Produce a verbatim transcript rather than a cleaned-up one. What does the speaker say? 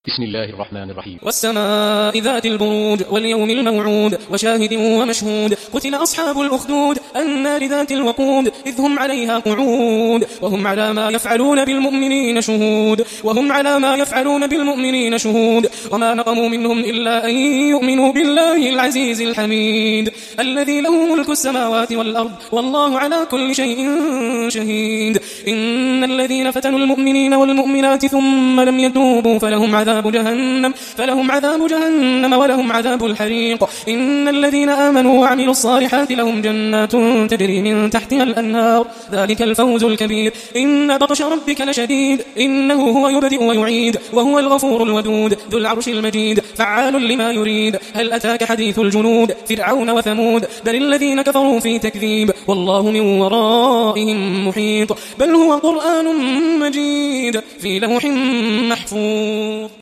بسم الله الرحمن الرحيم. والسماء ذات البرود واليوم الموعود وشاهد ومشهود. قتل أصحاب الأخدود النار ذات الوقود إذ هم عليها قعود وهم على ما يفعلون بالمؤمنين شهود وهم على ما يفعلون بالمؤمنين شهود وما نقموا منهم إلا أن يؤمنوا بالله العزيز الحميد الذي له ملك السماوات والأرض والله على كل شيء شهيد. إن الذين فتنوا المؤمنين والمؤمنات ثم لم يتوبوا فلهم عذاب جهنم فلهم عذاب جهنم ولهم عذاب الحريق. إن الذين آمنوا وعملوا الصالحات لهم جنات تجري من تحتها الأنهار ذلك الفوز الكبير. إن بطش ربك لشديد إنه هو يبدئ ويعيد وهو الغفور الودود ذو العرش المجيد فعال لما يريد. هل أتاك حديث الجنود فرعون وثمود بل الذين كفروا في تكذيب والله من ورائهم محيط بل هو قرآن مجيد في لوح محفوظ.